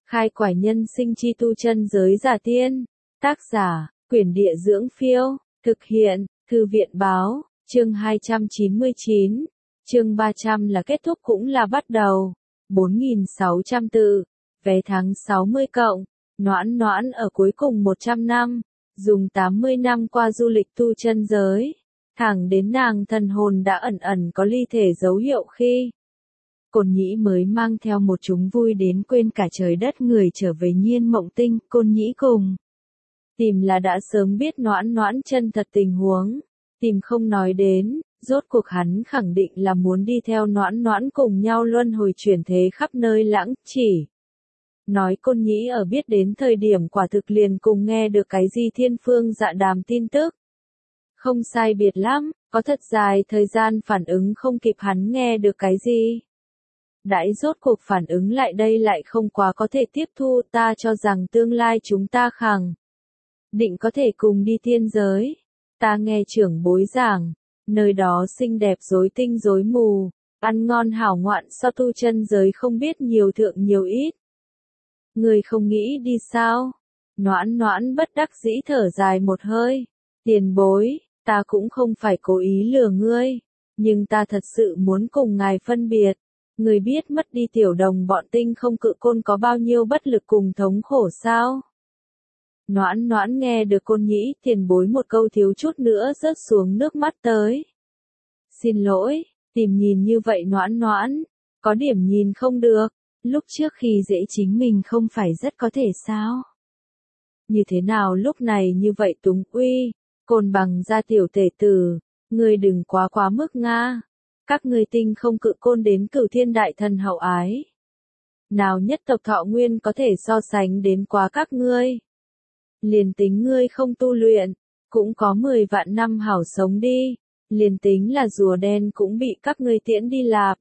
Khai quải nhân sinh chi tu chân giới giả tiên. Tác giả, Quyển Địa Dưỡng Phiêu. Thực hiện, Thư viện Báo. Chương 299. Chương 300 là kết thúc cũng là bắt đầu. 4.600 tự. Vé tháng 60 cộng. Noãn noãn ở cuối cùng 100 năm. Dùng 80 năm qua du lịch tu chân giới. Thẳng đến nàng thần hồn đã ẩn ẩn có ly thể dấu hiệu khi Côn Nhĩ mới mang theo một chúng vui đến quên cả trời đất người trở về Nhiên Mộng Tinh. Côn Nhĩ cùng tìm là đã sớm biết noãn noãn chân thật tình huống. Tìm không nói đến, rốt cuộc hắn khẳng định là muốn đi theo noãn noãn cùng nhau luân hồi chuyển thế khắp nơi lãng chỉ. Nói Côn Nhĩ ở biết đến thời điểm quả thực liền cùng nghe được cái gì thiên phương dạ đàm tin tức. Không sai biệt lắm, có thật dài thời gian phản ứng không kịp hắn nghe được cái gì. Đãi rốt cuộc phản ứng lại đây lại không quá có thể tiếp thu, ta cho rằng tương lai chúng ta khẳng định có thể cùng đi thiên giới. Ta nghe trưởng bối giảng, nơi đó xinh đẹp rối tinh rối mù, ăn ngon hảo ngoạn so tu chân giới không biết nhiều thượng nhiều ít. Người không nghĩ đi sao? Noãn noãn bất đắc dĩ thở dài một hơi. Tiền bối, ta cũng không phải cố ý lừa ngươi, nhưng ta thật sự muốn cùng ngài phân biệt. Người biết mất đi tiểu đồng bọn Tinh Không Cự Côn có bao nhiêu bất lực cùng thống khổ sao? Noãn noãn nghe được Côn Nhĩ tiền bối một câu thiếu chút nữa rớt xuống nước mắt tới. Xin lỗi, tìm nhìn như vậy noãn noãn, có điểm nhìn không được, lúc trước khi dễ chính mình không phải rất có thể sao? Như thế nào lúc này như vậy túng uy, Côn Bằng ra tiểu tể tử, ngươi đừng quá mức nga. Các ngươi Tinh Không Cự Côn đến Cửu Thiên Đại Thần hậu ái. Nào nhất tộc thọ nguyên có thể so sánh đến quá các ngươi. Liền tính ngươi không tu luyện, cũng có 10 vạn năm hảo sống đi, liền tính là rùa đen cũng bị các ngươi tiễn đi lạp.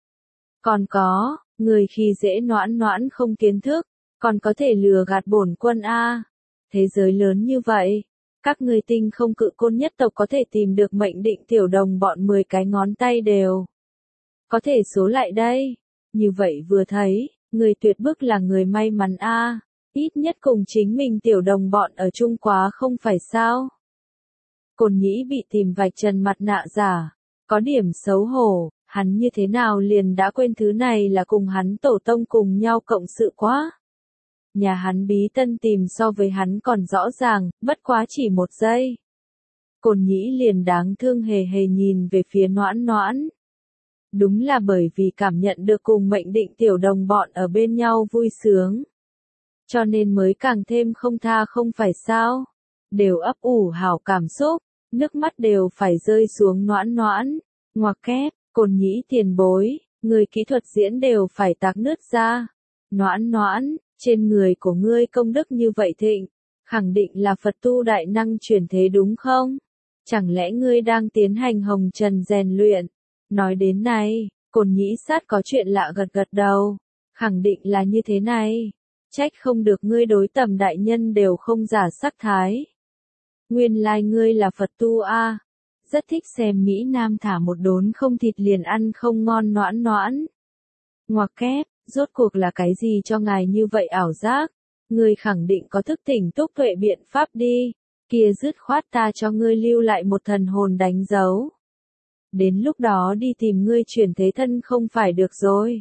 Còn có, người khi dễ noãn noãn không kiến thức, còn có thể lừa gạt bổn quân a. Thế giới lớn như vậy, các ngươi Tinh Không Cự Côn nhất tộc có thể tìm được mệnh định tiểu đồng bọn 10 cái ngón tay đều có thể số lại đây. Như vậy vừa thấy, người tuyệt bức là người may mắn a, ít nhất cùng chính mình tiểu đồng bọn ở chung quá không phải sao? Côn Nhĩ bị tìm vạch trần mặt nạ giả, có điểm xấu hổ, hắn như thế nào liền đã quên thứ này là cùng hắn tổ tông cùng nhau cộng sự quá. Nhà hắn bí tân tìm so với hắn còn rõ ràng, bất quá chỉ một giây. Côn Nhĩ liền đáng thương hề hề nhìn về phía noãn noãn. Đúng là bởi vì cảm nhận được cùng mệnh định tiểu đồng bọn ở bên nhau vui sướng. Cho nên mới càng thêm không tha không phải sao. Đều ấp ủ hảo cảm xúc, nước mắt đều phải rơi xuống noãn noãn. Ngoặc kép, Côn Nhĩ tiền bối, người kỹ thuật diễn đều phải tạc nước ra. Noãn noãn, trên người của ngươi công đức như vậy thịnh, khẳng định là Phật tu đại năng chuyển thế đúng không? Chẳng lẽ ngươi đang tiến hành hồng trần rèn luyện? Nói đến này, Côn Nhĩ sát có chuyện lạ gật gật đầu, khẳng định là như thế này. Trách không được ngươi đối Tầm đại nhân đều không giả sắc thái. Nguyên lai ngươi là Phật tu a. Rất thích xem Mỹ Nam thả một đốn không thịt liền ăn không ngon noãn noãn. Ngoặc kép, rốt cuộc là cái gì cho ngài như vậy ảo giác? Ngươi khẳng định có thức tỉnh túc tuệ biện pháp đi. Kia dứt khoát ta cho ngươi lưu lại một thần hồn đánh dấu. Đến lúc đó đi tìm ngươi chuyển thế thân không phải được rồi.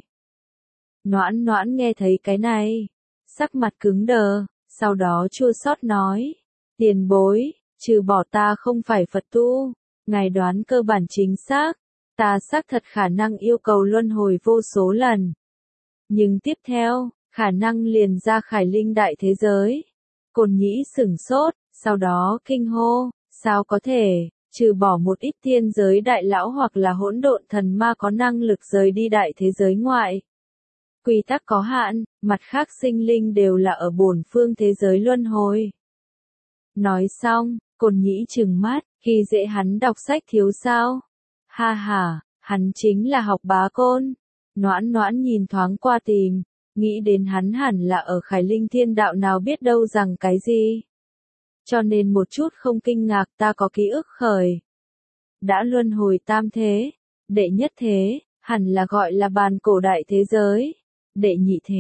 Noãn noãn nghe thấy cái này, sắc mặt cứng đờ, sau đó chua xót nói. Tiền bối, trừ bỏ ta không phải Phật tu, ngài đoán cơ bản chính xác, ta xác thật khả năng yêu cầu luân hồi vô số lần. Nhưng tiếp theo, khả năng liền ra Khải Linh đại thế giới. Côn Nhĩ sửng sốt, sau đó kinh hô, sao có thể, trừ bỏ một ít thiên giới đại lão hoặc là hỗn độn thần ma có năng lực rời đi đại thế giới ngoại. Quy tắc có hạn, mặt khác sinh linh đều là ở bổn phương thế giới luân hồi. Nói xong, Côn Nhĩ trừng mắt, khi dễ hắn đọc sách thiếu sao? Ha ha, hắn chính là học bá Côn. Noãn noãn nhìn thoáng qua tìm, nghĩ đến hắn hẳn là ở Khải Linh thiên đạo nào biết đâu rằng cái gì. Cho nên một chút không kinh ngạc ta có ký ức khởi. Đã luân hồi tam thế, đệ nhất thế, hẳn là gọi là bàn cổ đại thế giới. Đệ nhị thế,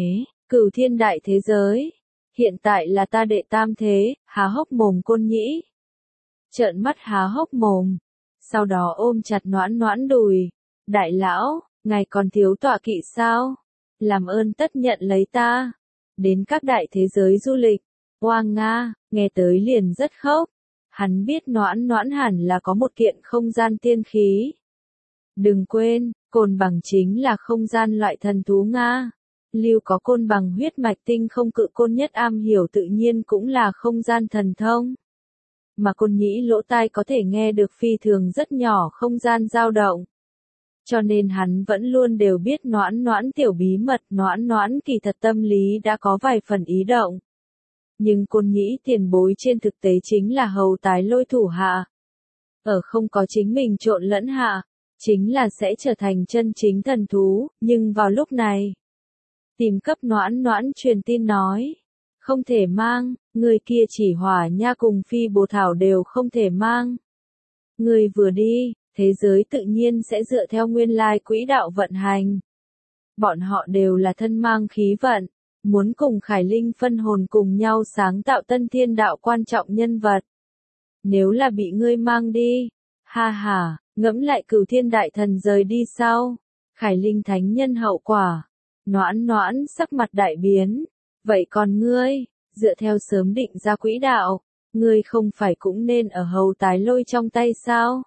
Cửu thiên đại thế giới. Hiện tại là ta đệ tam thế, há hốc mồm Côn Nhĩ. Trợn mắt há hốc mồm. Sau đó ôm chặt Noãn Noãn đùi. Đại lão, ngài còn thiếu tọa kỵ sao? Làm ơn tất nhận lấy ta. Đến các đại thế giới du lịch. Oang Nga, nghe tới liền rất khóc. Hắn biết Noãn Noãn hẳn là có một kiện không gian tiên khí. Đừng quên, côn bằng chính là không gian loại thần thú Nga. Lưu có côn bằng huyết mạch tinh không cự côn nhất am hiểu tự nhiên cũng là không gian thần thông. Mà Côn Nhĩ lỗ tai có thể nghe được phi thường rất nhỏ không gian dao động. Cho nên hắn vẫn luôn đều biết Noãn Noãn tiểu bí mật, Noãn Noãn kỳ thật tâm lý đã có vài phần ý động. Nhưng Côn Nhĩ tiền bối trên thực tế chính là hầu tái lôi thủ hạ. Ở không có chính mình trộn lẫn hạ, chính là sẽ trở thành chân chính thần thú, nhưng vào lúc này, tìm cấp Noãn Noãn truyền tin nói, không thể mang, người kia chỉ hỏa nha cùng phi bồ thảo đều không thể mang. Người vừa đi, thế giới tự nhiên sẽ dựa theo nguyên lai quỹ đạo vận hành. Bọn họ đều là thân mang khí vận, muốn cùng Khải Linh phân hồn cùng nhau sáng tạo tân thiên đạo quan trọng nhân vật. Nếu là bị ngươi mang đi, ha ha, ngẫm lại Cửu thiên đại thần rời đi sau, Khải Linh thánh nhân hậu quả. Noãn Noãn sắc mặt đại biến, vậy còn ngươi, dựa theo sớm định ra quỹ đạo, ngươi không phải cũng nên ở hầu tái lôi trong tay sao?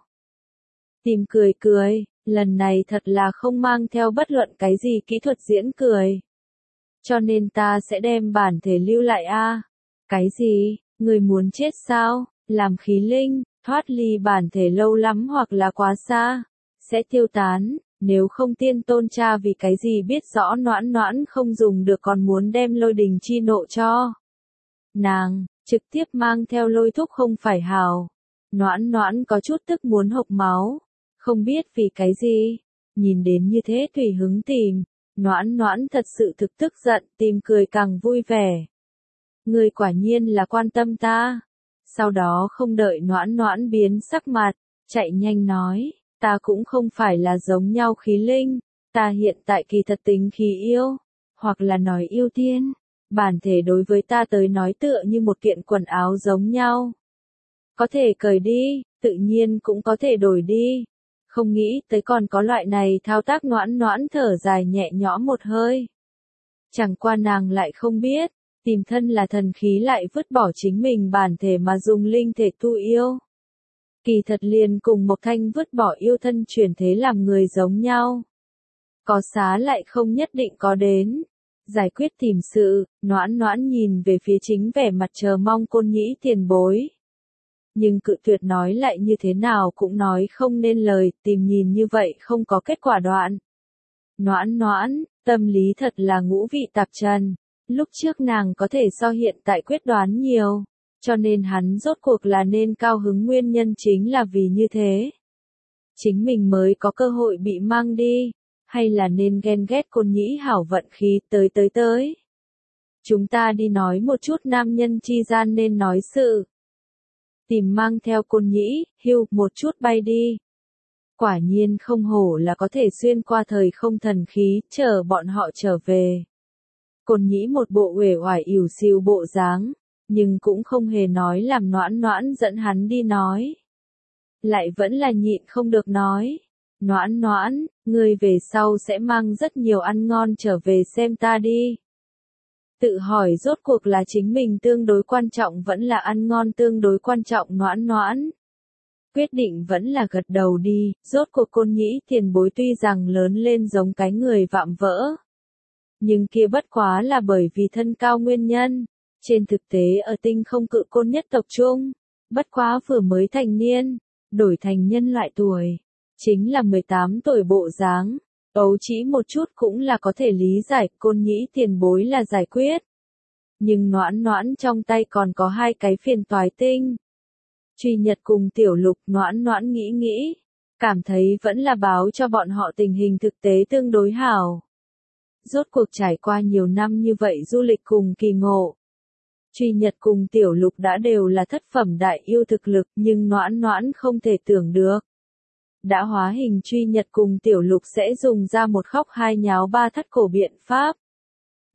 Tìm cười cười, lần này thật là không mang theo bất luận cái gì kỹ thuật diễn cười. Cho nên ta sẽ đem bản thể lưu lại a. Cái gì, ngươi muốn chết sao? Làm khí linh, thoát ly bản thể lâu lắm hoặc là quá xa, sẽ tiêu tán. Nếu không tiên tôn cha vì cái gì biết rõ Noãn Noãn không dùng được còn muốn đem lôi đình chi nộ cho. Nàng, trực tiếp mang theo lôi thúc không phải hào. Noãn Noãn có chút tức muốn hộc máu. Không biết vì cái gì. Nhìn đến như thế tùy hứng tìm. Noãn Noãn thật sự thực tức giận tìm cười càng vui vẻ. Người quả nhiên là quan tâm ta. Sau đó không đợi Noãn Noãn biến sắc mặt. Chạy nhanh nói. Ta cũng không phải là giống nhau khí linh, ta hiện tại kỳ thật tính khí yêu, hoặc là nói yêu thiên, bản thể đối với ta tới nói tựa như một kiện quần áo giống nhau. Có thể cởi đi, tự nhiên cũng có thể đổi đi. Không nghĩ tới còn có loại này thao tác. Noãn Noãn thở dài nhẹ nhõm một hơi. Chẳng qua nàng lại không biết, tìm thân là thần khí lại vứt bỏ chính mình bản thể mà dùng linh thể tu yêu. Kỳ thật liền cùng Mộc Thanh vứt bỏ yêu thân chuyển thế làm người giống nhau. Có xá lại không nhất định có đến. Giải quyết tìm sự, Noãn Noãn nhìn về phía chính vẻ mặt chờ mong Côn Nhĩ tiền bối. Nhưng cự tuyệt nói lại như thế nào cũng nói không nên lời, tìm nhìn như vậy không có kết quả đoạn. Noãn Noãn, tâm lý thật là ngũ vị tạp trần. Lúc trước nàng có thể so hiện tại quyết đoán nhiều. Cho nên hắn rốt cuộc là nên cao hứng nguyên nhân chính là vì như thế. Chính mình mới có cơ hội bị mang đi, hay là nên ghen ghét Côn Nhĩ hảo vận khí tới. Chúng ta đi nói một chút nam nhân chi gian nên nói sự. Tìm mang theo Côn Nhĩ, hưu, một chút bay đi. Quả nhiên không hổ là có thể xuyên qua thời không thần khí, chờ bọn họ trở về. Côn Nhĩ một bộ uể oải ỉu xìu bộ dáng. Nhưng cũng không hề nói làm Noãn Noãn dẫn hắn đi nói. Lại vẫn là nhịn không được nói. Noãn Noãn, ngươi về sau sẽ mang rất nhiều ăn ngon trở về xem ta đi. Tự hỏi rốt cuộc là chính mình tương đối quan trọng vẫn là ăn ngon tương đối quan trọng. Noãn Noãn quyết định vẫn là gật đầu đi. Rốt cuộc Côn Nhĩ tiền bối tuy rằng lớn lên giống cái người vạm vỡ. Nhưng kia bất quá là bởi vì thân cao nguyên nhân. Trên thực tế ở tinh không cự côn nhất tộc chung, bất quá vừa mới thành niên, đổi thành nhân loại tuổi, chính là 18 tuổi bộ dáng, ấu chỉ một chút cũng là có thể lý giải. Côn Nhĩ tiền bối là giải quyết. Nhưng Noãn Noãn trong tay còn có hai cái phiền toái tinh. Truy Nhật cùng Tiểu Lục. Noãn Noãn nghĩ, cảm thấy vẫn là báo cho bọn họ tình hình thực tế tương đối hảo. Rốt cuộc trải qua nhiều năm như vậy du lịch cùng kỳ ngộ. Truy Nhật cùng Tiểu Lục đã đều là thất phẩm đại yêu thực lực, nhưng Noãn Noãn không thể tưởng được. Đã hóa hình Truy Nhật cùng Tiểu Lục sẽ dùng ra một khóc hai nháo ba thắt cổ biện pháp.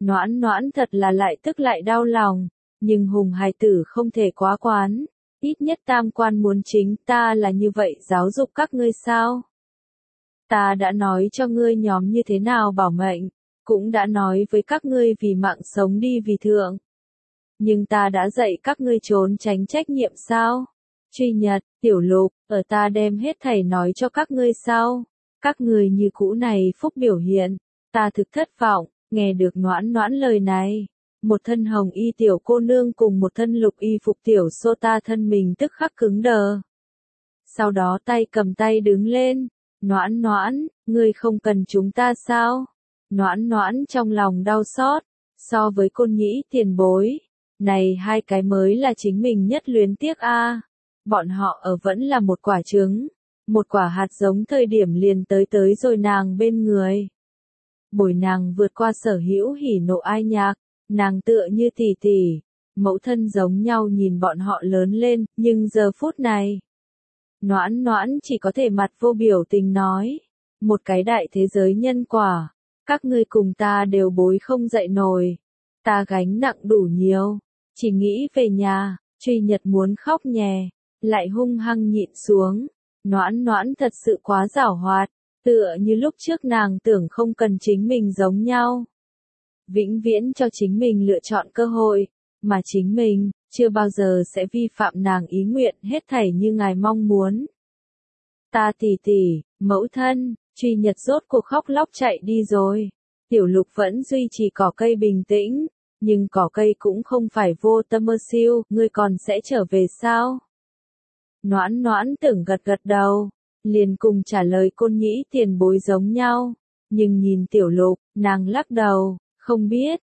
Noãn noãn thật là lại tức lại đau lòng, nhưng Hùng hài tử không thể quá quán, ít nhất tam quan muốn chính ta là như vậy giáo dục các ngươi sao? Ta đã nói cho ngươi nhóm như thế nào bảo mệnh, cũng đã nói với các ngươi vì mạng sống đi vì thượng. Nhưng ta đã dạy các ngươi trốn tránh trách nhiệm sao? Truy Nhật, Tiểu Lục, ở ta đem hết thảy nói cho các ngươi sao? Các ngươi như cũ này phúc biểu hiện, ta thực thất vọng, nghe được noãn noãn lời này. Một thân hồng y tiểu cô nương cùng một thân lục y phục tiểu sô ta thân mình tức khắc cứng đờ. Sau đó tay cầm tay đứng lên, noãn noãn, ngươi không cần chúng ta sao? Noãn noãn trong lòng đau xót, so với Côn Nhĩ tiền bối, này hai cái mới là chính mình nhất luyến tiếc a. Bọn họ ở vẫn là một quả trứng, một quả hạt giống thời điểm liền tới rồi nàng bên người. Bồi nàng vượt qua sở hữu hỉ nộ ai nhạc, nàng tựa như tỷ tỷ, mẫu thân giống nhau nhìn bọn họ lớn lên, nhưng giờ phút này, noãn noãn chỉ có thể mặt vô biểu tình nói, một cái đại thế giới nhân quả, các ngươi cùng ta đều bối không dậy nổi, ta gánh nặng đủ nhiều, chỉ nghĩ về nhà. Truy Nhật muốn khóc nhè, lại hung hăng nhịn xuống, noãn noãn thật sự quá giảo hoạt, tựa như lúc trước nàng tưởng không cần chính mình giống nhau. Vĩnh viễn cho chính mình lựa chọn cơ hội, mà chính mình, chưa bao giờ sẽ vi phạm nàng ý nguyện hết thảy như ngài mong muốn. Ta tỷ tỷ, mẫu thân, Truy Nhật rốt cuộc khóc lóc chạy đi rồi. Tiểu Lục vẫn duy trì cỏ cây bình tĩnh, nhưng cỏ cây cũng không phải vô tâm mơ siêu, ngươi còn sẽ trở về sao? Noãn noãn tưởng gật gật đầu, liền cùng trả lời Côn Nhĩ tiền bối giống nhau, nhưng nhìn Tiểu Lục, nàng lắc đầu, không biết,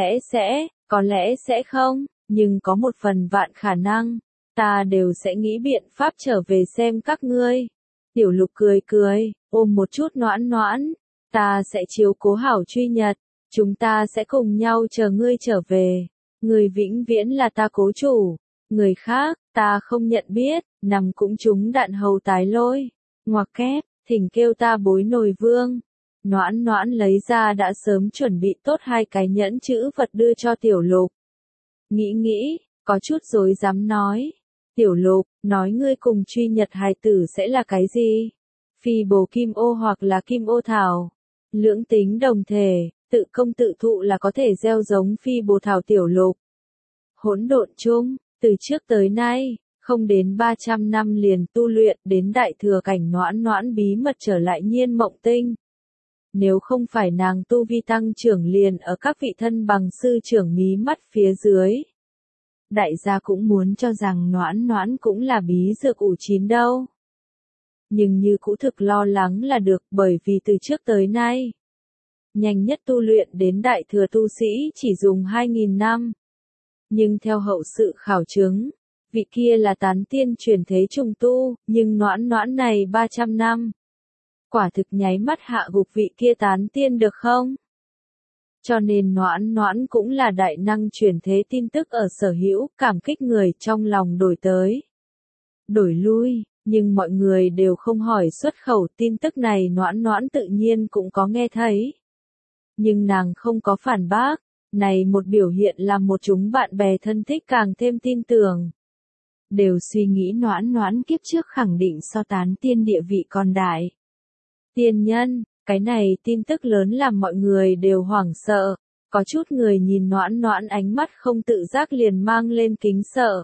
có lẽ sẽ không, nhưng có một phần vạn khả năng, ta đều sẽ nghĩ biện pháp trở về xem các ngươi. Tiểu Lục cười cười, ôm một chút noãn noãn, ta sẽ chiếu cố hảo Truy Nhật, chúng ta sẽ cùng nhau chờ ngươi trở về, ngươi vĩnh viễn là ta cố chủ, người khác, ta không nhận biết, nằm cũng trúng đạn hầu tái lôi, ngoặc kép, thỉnh kêu ta bối nồi vương. Noãn noãn lấy ra đã sớm chuẩn bị tốt hai cái nhẫn chữ vật đưa cho Tiểu Lục. Nghĩ, có chút rối rắm nói. Tiểu Lục, nói ngươi cùng Truy Nhật hài tử sẽ là cái gì? Phi bồ kim ô hoặc là kim ô thảo. Lưỡng tính đồng thể, tự công tự thụ là có thể gieo giống phi bồ thảo. Tiểu Lục. Hỗn độn chung, từ trước tới nay, không đến 300 năm liền tu luyện đến đại thừa cảnh noãn noãn bí mật trở lại Nhiên Mộng Tinh. Nếu không phải nàng tu vi tăng trưởng liền ở các vị thân bằng sư trưởng mí mắt phía dưới. Đại gia cũng muốn cho rằng noãn noãn cũng là bí dược ủ chín đâu. Nhưng như cũ thực lo lắng là được bởi vì từ trước tới nay. Nhanh nhất tu luyện đến đại thừa tu sĩ chỉ dùng 2.000 năm. Nhưng theo hậu sự khảo chứng, vị kia là tán tiên chuyển thế trùng tu, nhưng noãn noãn này 300 năm. Quả thực nháy mắt hạ gục vị kia tán tiên được không? Cho nên noãn noãn cũng là đại năng chuyển thế tin tức ở sở hữu, cảm kích người trong lòng đổi tới. Đổi lui, nhưng mọi người đều không hỏi xuất khẩu tin tức này noãn noãn tự nhiên cũng có nghe thấy. Nhưng nàng không có phản bác, này một biểu hiện làm một chúng bạn bè thân thích càng thêm tin tưởng. Đều suy nghĩ noãn noãn kiếp trước khẳng định so tán tiên địa vị còn đại. Tiên nhân, cái này tin tức lớn làm mọi người đều hoảng sợ, có chút người nhìn noãn noãn ánh mắt không tự giác liền mang lên kính sợ.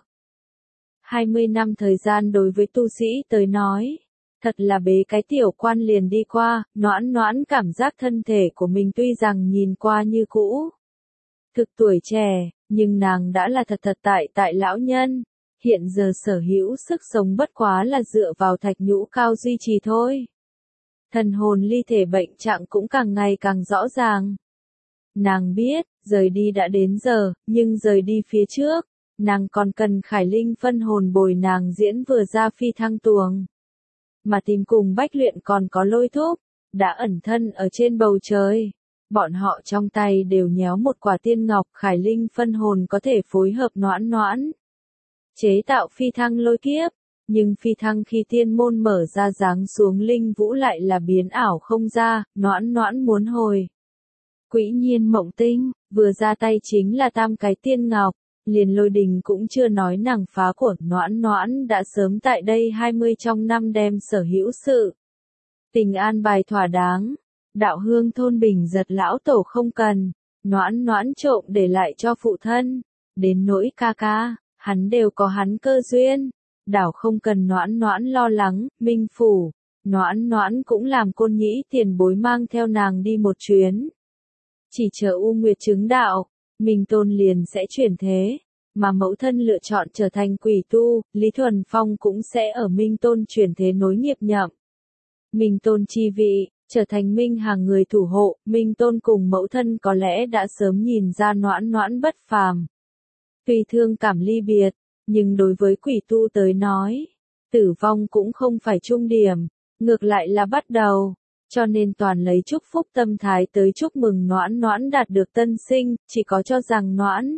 20 năm thời gian đối với tu sĩ tới nói, thật là bế cái tiểu quan liền đi qua, noãn noãn cảm giác thân thể của mình tuy rằng nhìn qua như cũ. Thực tuổi trẻ, nhưng nàng đã là thật tại lão nhân, hiện giờ sở hữu sức sống bất quá là dựa vào thạch nhũ cao duy trì thôi. Thần hồn ly thể bệnh trạng cũng càng ngày càng rõ ràng. Nàng biết, rời đi đã đến giờ, nhưng rời đi phía trước, nàng còn cần Khải Linh phân hồn bồi nàng diễn vừa ra phi thăng tuồng. Mà tìm cùng Bách Luyện còn có Lôi Thúc, đã ẩn thân ở trên bầu trời. Bọn họ trong tay đều nhéo một quả tiên ngọc, Khải Linh phân hồn có thể phối hợp noãn noãn. Chế tạo phi thăng lôi kiếp. Nhưng phi thăng khi tiên môn mở ra giáng xuống linh vũ lại là biến ảo không ra, noãn noãn muốn hồi. Quỹ Nhiên Mộng Tinh, vừa ra tay chính là 8 cái tiên ngọc, liền Lôi Đình cũng chưa nói nàng phá của Noãn Noãn đã sớm tại đây 20 trong năm đem sở hữu sự. Tình an bài thỏa đáng, đạo hương thôn bình giật lão tổ không cần, Noãn Noãn trộm để lại cho phụ thân, đến nỗi ca ca, hắn đều có hắn cơ duyên, đảo không cần Noãn Noãn lo lắng, Minh Phủ, Noãn Noãn cũng làm Côn Nhĩ tiền bối mang theo nàng đi một chuyến. Chỉ chờ U Nguyệt chứng đạo, Minh Tôn liền sẽ chuyển thế, mà mẫu thân lựa chọn trở thành quỷ tu, Lý Thuần Phong cũng sẽ ở Minh Tôn chuyển thế nối nghiệp nhậm. Minh Tôn chi vị, trở thành Minh hàng người thủ hộ, Minh Tôn cùng mẫu thân có lẽ đã sớm nhìn ra Noãn Noãn bất phàm. Tuy thương cảm ly biệt, nhưng đối với quỷ tu tới nói, tử vong cũng không phải trung điểm, ngược lại là bắt đầu, cho nên toàn lấy chúc phúc tâm thái tới chúc mừng Noãn Noãn đạt được tân sinh, chỉ có cho rằng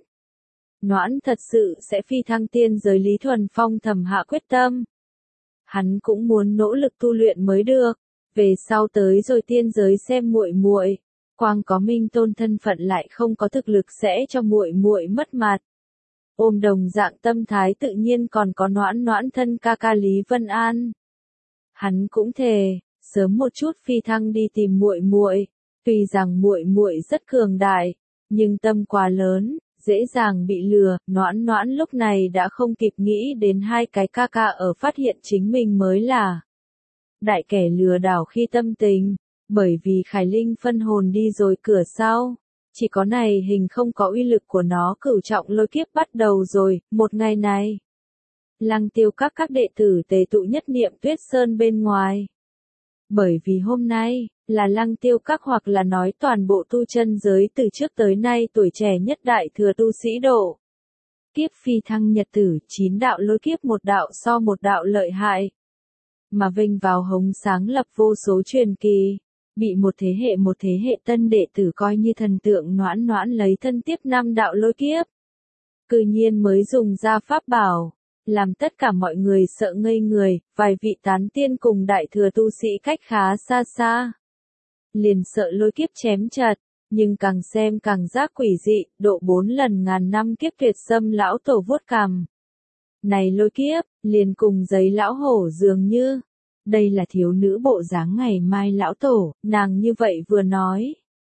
Noãn thật sự sẽ phi thăng tiên giới. Lý Thuần Phong thầm hạ quyết tâm. Hắn cũng muốn nỗ lực tu luyện mới được, về sau tới rồi tiên giới xem muội muội, quang có Minh Tôn thân phận lại không có thực lực sẽ cho muội muội mất mặt. Ôm đồng dạng tâm thái tự nhiên còn có Noãn Noãn thân ca ca Lý Vân An. Hắn cũng thề, sớm một chút phi thăng đi tìm muội muội, tuy rằng muội muội rất cường đại, nhưng tâm quá lớn, dễ dàng bị lừa. Noãn Noãn lúc này đã không kịp nghĩ đến hai cái ca ca ở phát hiện chính mình mới là đại kẻ lừa đảo khi tâm tình, bởi vì Khải Linh phân hồn đi rồi cửa sau. Chỉ có này hình không có uy lực của nó, cửu trọng lôi kiếp bắt đầu rồi. Một ngày này, Lăng Tiêu các đệ tử tề tụ nhất niệm Tuyết Sơn bên ngoài. Bởi vì hôm nay, là Lăng Tiêu các hoặc là nói toàn bộ tu chân giới từ trước tới nay tuổi trẻ nhất đại thừa tu sĩ độ. Kiếp phi thăng nhật tử, 9 đạo lôi kiếp một đạo so một đạo lợi hại. Mà vinh vào hống sáng lập vô số truyền kỳ. Bị một thế hệ tân đệ tử coi như thần tượng. Noãn Noãn lấy thân tiếp 5 đạo lôi kiếp. Cư nhiên mới dùng ra pháp bảo, làm tất cả mọi người sợ ngây người, vài vị tán tiên cùng đại thừa tu sĩ cách khá xa xa. Liền sợ lôi kiếp chém chật, nhưng càng xem càng giác quỷ dị, độ 4 lần ngàn năm kiếp tuyệt xâm lão tổ vuốt cằm. Này lôi kiếp, liền cùng giấy lão hổ dường như. Đây là thiếu nữ bộ dáng ngày mai lão tổ, nàng như vậy vừa nói.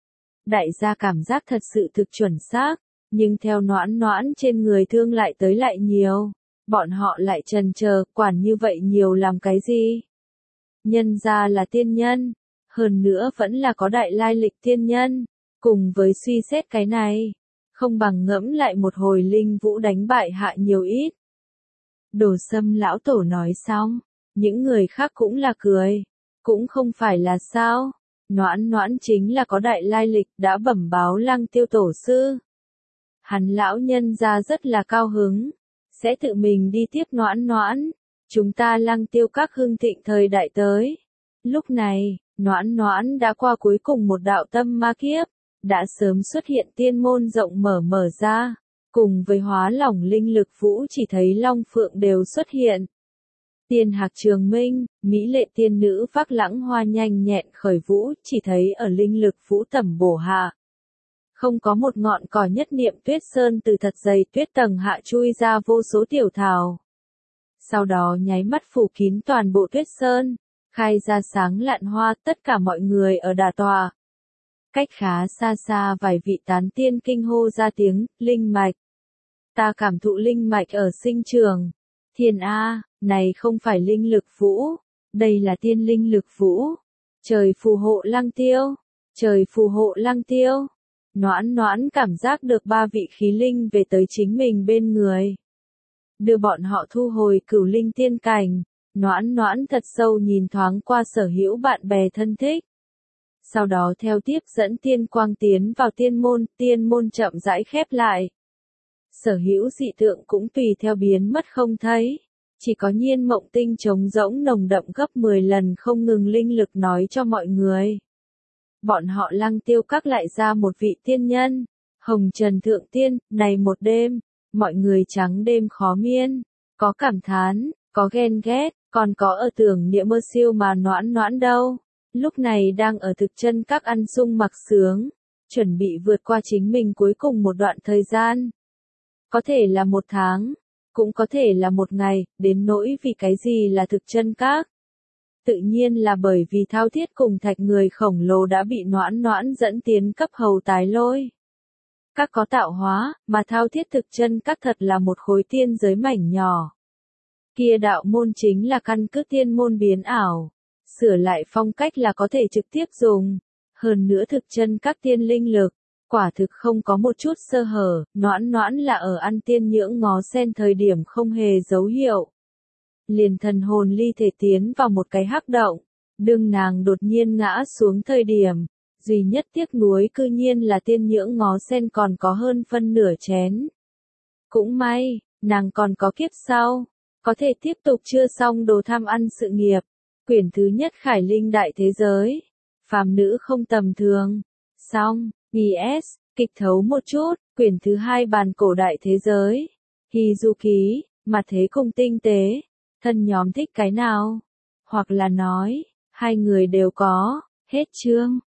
Đại gia cảm giác thật sự thực chuẩn xác, nhưng theo Noãn Noãn trên người thương lại tới lại nhiều, bọn họ lại chần chờ, quản như vậy nhiều làm cái gì? Nhân ra là tiên nhân, hơn nữa vẫn là có đại lai lịch tiên nhân, cùng với suy xét cái này, không bằng ngẫm lại một hồi linh vũ đánh bại hạ nhiều ít. Đồ Sâm lão tổ nói xong. Những người khác cũng là cười, cũng không phải là sao, Noãn Noãn chính là có đại lai lịch đã bẩm báo Lăng Tiêu tổ sư. Hắn lão nhân ra rất là cao hứng, sẽ tự mình đi tiếp Noãn Noãn, chúng ta Lăng Tiêu các hưng thịnh thời đại tới. Lúc này, Noãn Noãn đã qua cuối cùng một đạo tâm ma kiếp, đã sớm xuất hiện tiên môn rộng mở ra, cùng với hóa lỏng linh lực vũ chỉ thấy long phượng đều xuất hiện. Tiên hạc trường minh, mỹ lệ tiên nữ phác lãng hoa nhanh nhẹn khởi vũ, chỉ thấy ở linh lực vũ tẩm bổ hạ. Không có một ngọn cỏ nhất niệm Tuyết Sơn từ thật dày tuyết tầng hạ chui ra vô số tiểu thảo. Sau đó nháy mắt phủ kín toàn bộ Tuyết Sơn, khai ra sáng lạn hoa, tất cả mọi người ở đà tòa. Cách khá xa xa vài vị tán tiên kinh hô ra tiếng, linh mạch. Ta cảm thụ linh mạch ở sinh trường. Thiên A, này không phải linh lực vũ, đây là tiên linh lực vũ. Trời phù hộ Lăng Tiêu, trời phù hộ Lăng Tiêu. Noãn Noãn cảm giác được 3 vị khí linh về tới chính mình bên người. Đưa bọn họ thu hồi cửu linh tiên cảnh, Noãn Noãn thật sâu nhìn thoáng qua sở hữu bạn bè thân thích. Sau đó theo tiếp dẫn tiên quang tiến vào tiên môn chậm rãi khép lại. Sở hữu dị tượng cũng tùy theo biến mất không thấy, chỉ có Nhiên Mộng Tinh trống rỗng nồng đậm gấp 10 lần không ngừng linh lực nói cho mọi người. Bọn họ Lăng Tiêu các lại ra một vị tiên nhân, Hồng Trần Thượng Tiên, này một đêm, mọi người trắng đêm khó miên, có cảm thán, có ghen ghét, còn có ở tưởng niệm mơ siêu mà Noãn Noãn đâu. Lúc này đang ở thực chân các ăn sung mặc sướng, chuẩn bị vượt qua chính mình cuối cùng một đoạn thời gian. Có thể là 1 tháng, cũng có thể là 1 ngày, đến nỗi vì cái gì là thực chân các. Tự nhiên là bởi vì Thao Thiết cùng Thạch người khổng lồ đã bị Noãn Noãn dẫn tiến cấp hầu tái lôi. Các có tạo hóa, mà Thao Thiết thực chân các thật là một khối tiên giới mảnh nhỏ. Kia đạo môn chính là căn cứ tiên môn biến ảo, sửa lại phong cách là có thể trực tiếp dùng. Hơn nữa thực chân các tiên linh lực, quả thực không có một chút sơ hở, Noãn Noãn là ở ăn tiên nhưỡng ngó sen thời điểm không hề dấu hiệu. Liền thần hồn ly thể tiến vào một cái hắc động, đương nàng đột nhiên ngã xuống thời điểm, duy nhất tiếc nuối cư nhiên là tiên nhưỡng ngó sen còn có hơn phân nửa chén. Cũng may, nàng còn có kiếp sau, có thể tiếp tục chưa xong đồ tham ăn sự nghiệp. Quyển thứ nhất Khải Linh đại thế giới, phàm nữ không tầm thường. Xong, PS, kịch thấu một chút, quyển thứ 2 Bàn cổ đại thế giới, Hy du ký, mặt thế cung tinh tế, thân nhóm thích cái nào? Hoặc là nói, hai người đều có, hết chương.